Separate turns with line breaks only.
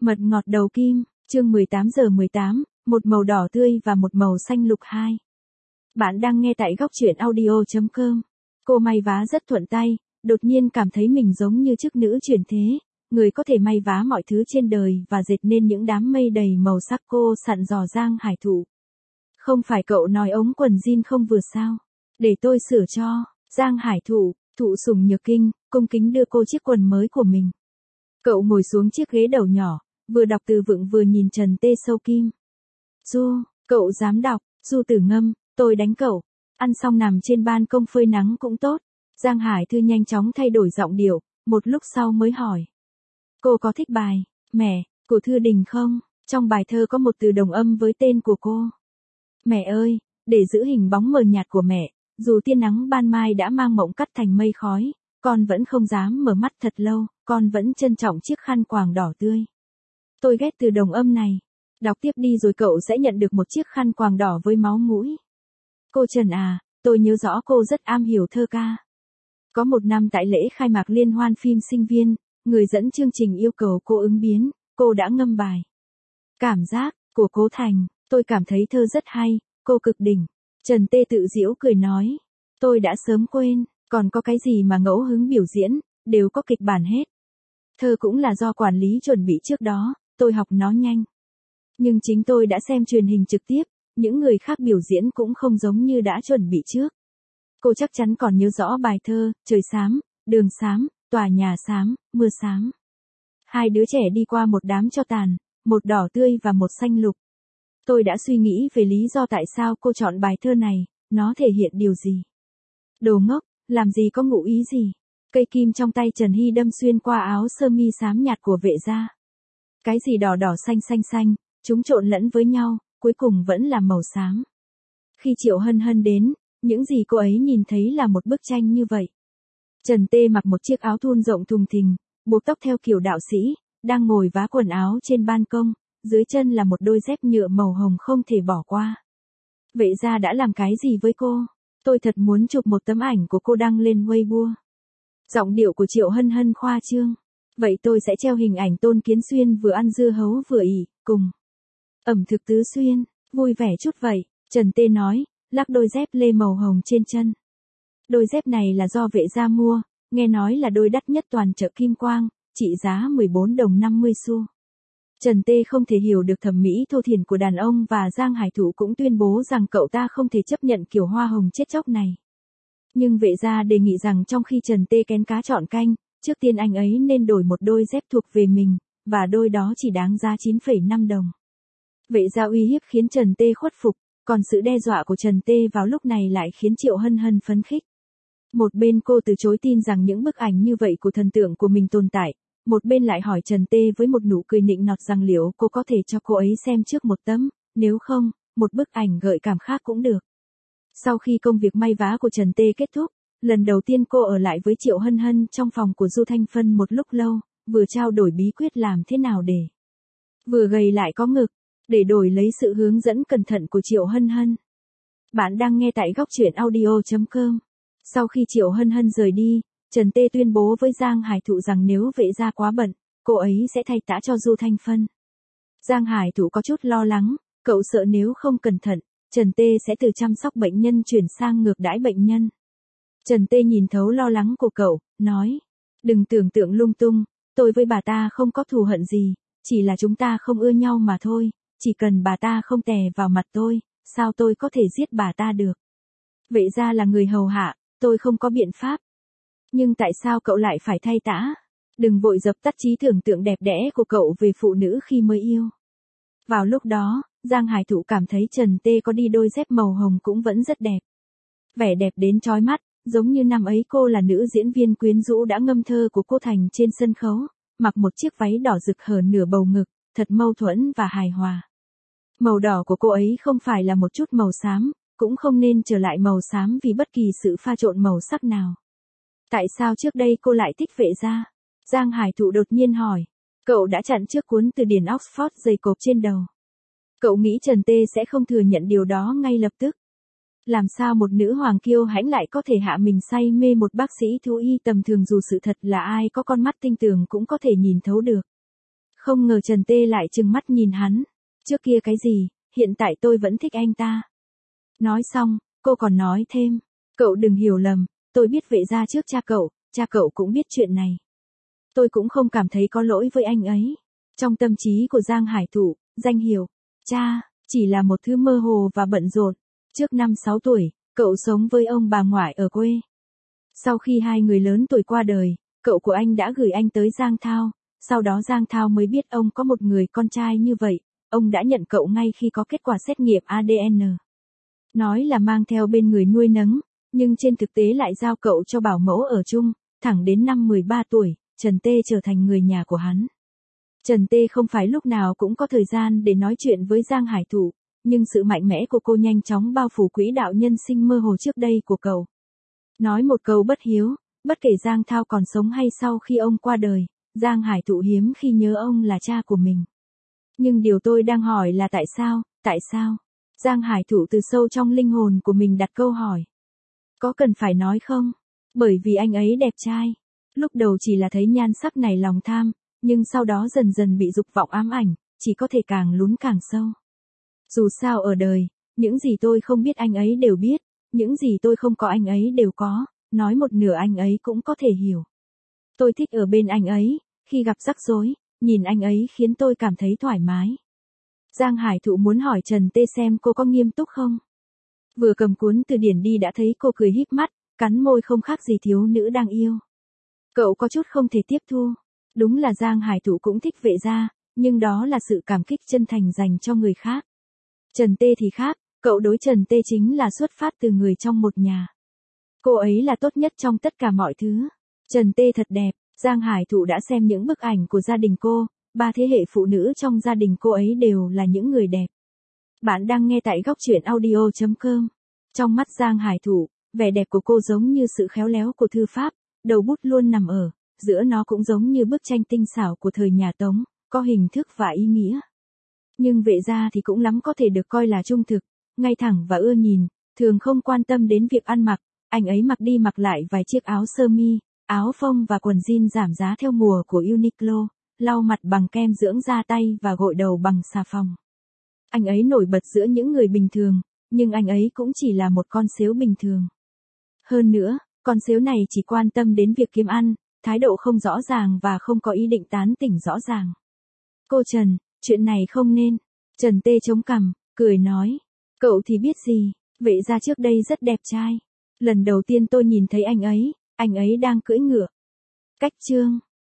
Mật ngọt đầu kim, chương 18:18, một màu đỏ tươi và một màu xanh lục 2. Bạn đang nghe tại góc truyện audio.com. Cô may vá rất thuận tay, đột nhiên cảm thấy mình giống như chức nữ chuyển thế, người có thể may vá mọi thứ trên đời và dệt nên những đám mây đầy màu sắc. Cô sặn dò Giang Hải Thụ. Không phải cậu nói ống quần jean không vừa sao? Để tôi sửa cho. Giang Hải Thụ, thụ sủng nhược kinh, cung kính đưa cô chiếc quần mới của mình. Cậu ngồi xuống chiếc ghế đầu nhỏ, vừa đọc từ vựng vừa nhìn Trần Tê Sâu Kim. Du, cậu dám đọc, Du Tử Ngâm, tôi đánh cậu. Ăn xong nằm trên ban công phơi nắng cũng tốt. Giang Hải Thư nhanh chóng thay đổi giọng điệu, một lúc sau mới hỏi. Cô có thích bài, Mẹ, của Thư Đình không? Trong bài thơ có một từ đồng âm với tên của cô. Mẹ ơi, để giữ hình bóng mờ nhạt của mẹ, dù tia nắng ban mai đã mang mộng cắt thành mây khói, con vẫn không dám mở mắt thật lâu, con vẫn trân trọng chiếc khăn quàng đỏ tươi. Tôi ghét từ đồng âm này. Đọc tiếp đi rồi cậu sẽ nhận được một chiếc khăn quàng đỏ với máu mũi. Cô Trần à, tôi nhớ rõ cô rất am hiểu thơ ca. Có một năm tại lễ khai mạc liên hoan phim sinh viên, người dẫn chương trình yêu cầu cô ứng biến, cô đã ngâm bài Cảm giác của Cố Thành. Tôi cảm thấy thơ rất hay, cô cực đỉnh. Trần Tê tự giễu cười nói. Tôi đã sớm quên, còn có cái gì mà ngẫu hứng biểu diễn, đều có kịch bản hết. Thơ cũng là do quản lý chuẩn bị trước đó, tôi học nó nhanh. Nhưng chính tôi đã xem truyền hình trực tiếp, những người khác biểu diễn cũng không giống như đã chuẩn bị trước. Cô chắc chắn còn nhớ rõ bài thơ, trời xám, đường xám, tòa nhà xám, mưa xám. Hai đứa trẻ đi qua một đám tro tàn, một đỏ tươi và một xanh lục. Tôi đã suy nghĩ về lý do tại sao cô chọn bài thơ này, nó thể hiện điều gì. Đồ ngốc, làm gì có ngụ ý gì. Cây kim trong tay Trần Hy đâm xuyên qua áo sơ mi xám nhạt của Vệ gia. Cái gì đỏ đỏ xanh xanh xanh, chúng trộn lẫn với nhau, cuối cùng vẫn là màu xám. Khi Triệu Hân Hân đến, những gì cô ấy nhìn thấy là một bức tranh như vậy. Trần Tê mặc một chiếc áo thun rộng thùng thình, buộc tóc theo kiểu đạo sĩ, đang ngồi vá quần áo trên ban công, dưới chân là một đôi dép nhựa màu hồng không thể bỏ qua. Vệ gia đã làm cái gì với cô? Tôi thật muốn chụp một tấm ảnh của cô đăng lên Weibo. Giọng điệu của Triệu Hân Hân khoa trương. Vậy tôi sẽ treo hình ảnh Tôn Kiến Xuyên vừa ăn dưa hấu vừa ỉ, cùng ẩm thực Tứ Xuyên, vui vẻ chút vậy, Trần Tê nói, lắc đôi dép lê màu hồng trên chân. Đôi dép này là do Vệ gia mua, nghe nói là đôi đắt nhất toàn chợ Kim Quang, trị giá 14 đồng 50 xu. Trần Tê không thể hiểu được thẩm mỹ thô thiển của đàn ông và Giang Hải Thụ cũng tuyên bố rằng cậu ta không thể chấp nhận kiểu hoa hồng chết chóc này. Nhưng Vệ gia đề nghị rằng trong khi Trần Tê kén cá chọn canh, trước tiên anh ấy nên đổi một đôi dép thuộc về mình, và đôi đó chỉ đáng giá 9,5 đồng. Vệ gia uy hiếp khiến Trần Tê khuất phục, còn sự đe dọa của Trần Tê vào lúc này lại khiến Triệu Hân Hân phấn khích. Một bên cô từ chối tin rằng những bức ảnh như vậy của thần tượng của mình tồn tại, một bên lại hỏi Trần Tê với một nụ cười nịnh nọt rằng liệu cô có thể cho cô ấy xem trước một tấm, nếu không, một bức ảnh gợi cảm khác cũng được. Sau khi công việc may vá của Trần Tê kết thúc, lần đầu tiên cô ở lại với Triệu Hân Hân trong phòng của Du Thanh Phân một lúc lâu, vừa trao đổi bí quyết làm thế nào để vừa gầy lại có ngực, để đổi lấy sự hướng dẫn cẩn thận của Triệu Hân Hân. Bạn đang nghe tại góc truyện audio.com. Sau khi Triệu Hân Hân rời đi, Trần Tê tuyên bố với Giang Hải Thụ rằng nếu Vệ gia quá bận, cô ấy sẽ thay tã cho Du Thanh Phân. Giang Hải Thụ có chút lo lắng, cậu sợ nếu không cẩn thận, Trần Tê sẽ từ chăm sóc bệnh nhân chuyển sang ngược đãi bệnh nhân. Trần Tê nhìn thấu lo lắng của cậu, nói, đừng tưởng tượng lung tung, tôi với bà ta không có thù hận gì, chỉ là chúng ta không ưa nhau mà thôi, chỉ cần bà ta không tè vào mặt tôi, sao tôi có thể giết bà ta được. Vệ gia là người hầu hạ, tôi không có biện pháp. Nhưng tại sao cậu lại phải thay tã? Đừng vội dập tắt trí tưởng tượng đẹp đẽ của cậu về phụ nữ khi mới yêu. Vào lúc đó, Giang Hải Thụ cảm thấy Trần Tê có đi đôi dép màu hồng cũng vẫn rất đẹp. Vẻ đẹp đến chói mắt, giống như năm ấy cô là nữ diễn viên quyến rũ đã ngâm thơ của cô Thành trên sân khấu, mặc một chiếc váy đỏ rực hở nửa bầu ngực, thật mâu thuẫn và hài hòa. Màu đỏ của cô ấy không phải là một chút màu xám, cũng không nên trở lại màu xám vì bất kỳ sự pha trộn màu sắc nào. Tại sao trước đây cô lại thích Vệ gia? Giang Hải Thụ đột nhiên hỏi. Cậu đã chặn trước cuốn từ điển Oxford dày cộp trên đầu. Cậu nghĩ Trần Tê sẽ không thừa nhận điều đó ngay lập tức. Làm sao một nữ hoàng kiêu hãnh lại có thể hạ mình say mê một bác sĩ thú y tầm thường dù sự thật là ai có con mắt tinh tường cũng có thể nhìn thấu được. Không ngờ Trần Tê lại trừng mắt nhìn hắn. Trước kia cái gì, hiện tại tôi vẫn thích anh ta. Nói xong, cô còn nói thêm. Cậu đừng hiểu lầm, tôi biết Vệ gia trước cha cậu cũng biết chuyện này. Tôi cũng không cảm thấy có lỗi với anh ấy. Trong tâm trí của Giang Hải Thụ, danh hiệu cha chỉ là một thứ mơ hồ và bận rộn. Trước năm 6 tuổi, cậu sống với ông bà ngoại ở quê. Sau khi hai người lớn tuổi qua đời, cậu của anh đã gửi anh tới Giang Thao, sau đó Giang Thao mới biết ông có một người con trai như vậy, ông đã nhận cậu ngay khi có kết quả xét nghiệm ADN. Nói là mang theo bên người nuôi nấng, nhưng trên thực tế lại giao cậu cho bảo mẫu ở chung, thẳng đến năm 13 tuổi, Trần Tê trở thành người nhà của hắn. Trần Tê không phải lúc nào cũng có thời gian để nói chuyện với Giang Hải Thụ, nhưng sự mạnh mẽ của cô nhanh chóng bao phủ quỹ đạo nhân sinh mơ hồ trước đây của cậu. Nói một câu bất hiếu, bất kể Giang Thao còn sống hay sau khi ông qua đời, Giang Hải Thụ hiếm khi nhớ ông là cha của mình. Nhưng điều tôi đang hỏi là tại sao? Giang Hải Thụ từ sâu trong linh hồn của mình đặt câu hỏi. Có cần phải nói không? Bởi vì anh ấy đẹp trai. Lúc đầu chỉ là thấy nhan sắc này lòng tham, nhưng sau đó dần dần bị dục vọng ám ảnh, chỉ có thể càng lún càng sâu. Dù sao ở đời, những gì tôi không biết anh ấy đều biết, những gì tôi không có anh ấy đều có, nói một nửa anh ấy cũng có thể hiểu. Tôi thích ở bên anh ấy, khi gặp rắc rối, nhìn anh ấy khiến tôi cảm thấy thoải mái. Giang Hải Thụ muốn hỏi Trần Tê xem cô có nghiêm túc không. Vừa cầm cuốn từ điển đi đã thấy cô cười híp mắt, cắn môi không khác gì thiếu nữ đang yêu. Cậu có chút không thể tiếp thu. Đúng là Giang Hải Thụ cũng thích Vệ gia, nhưng đó là sự cảm kích chân thành dành cho người khác. Trần Tê thì khác, cậu đối Trần Tê chính là xuất phát từ người trong một nhà. Cô ấy là tốt nhất trong tất cả mọi thứ. Trần Tê thật đẹp, Giang Hải Thụ đã xem những bức ảnh của gia đình cô, 3 thế hệ phụ nữ trong gia đình cô ấy đều là những người đẹp. Bạn đang nghe tại góc truyện audio.com. Trong mắt Giang Hải Thụ, vẻ đẹp của cô giống như sự khéo léo của thư pháp, đầu bút luôn nằm ở, giữa nó cũng giống như bức tranh tinh xảo của thời nhà Tống, có hình thức và ý nghĩa. Nhưng Vệ gia thì cũng lắm có thể được coi là trung thực, ngay thẳng và ưa nhìn, thường không quan tâm đến việc ăn mặc, anh ấy mặc đi mặc lại vài chiếc áo sơ mi, áo phông và quần jean giảm giá theo mùa của Uniqlo, lau mặt bằng kem dưỡng da tay và gội đầu bằng xà phòng. Anh ấy nổi bật giữa những người bình thường, nhưng anh ấy cũng chỉ là một con sếu bình thường. Hơn nữa, con sếu này chỉ quan tâm đến việc kiếm ăn, thái độ không rõ ràng và không có ý định tán tỉnh rõ ràng. Cô Trần, chuyện này không nên. Trần Tê chống cằm, cười nói. Cậu thì biết gì, Vệ gia trước đây rất đẹp trai. Lần đầu tiên tôi nhìn thấy anh ấy đang cưỡi ngựa. Cách chương.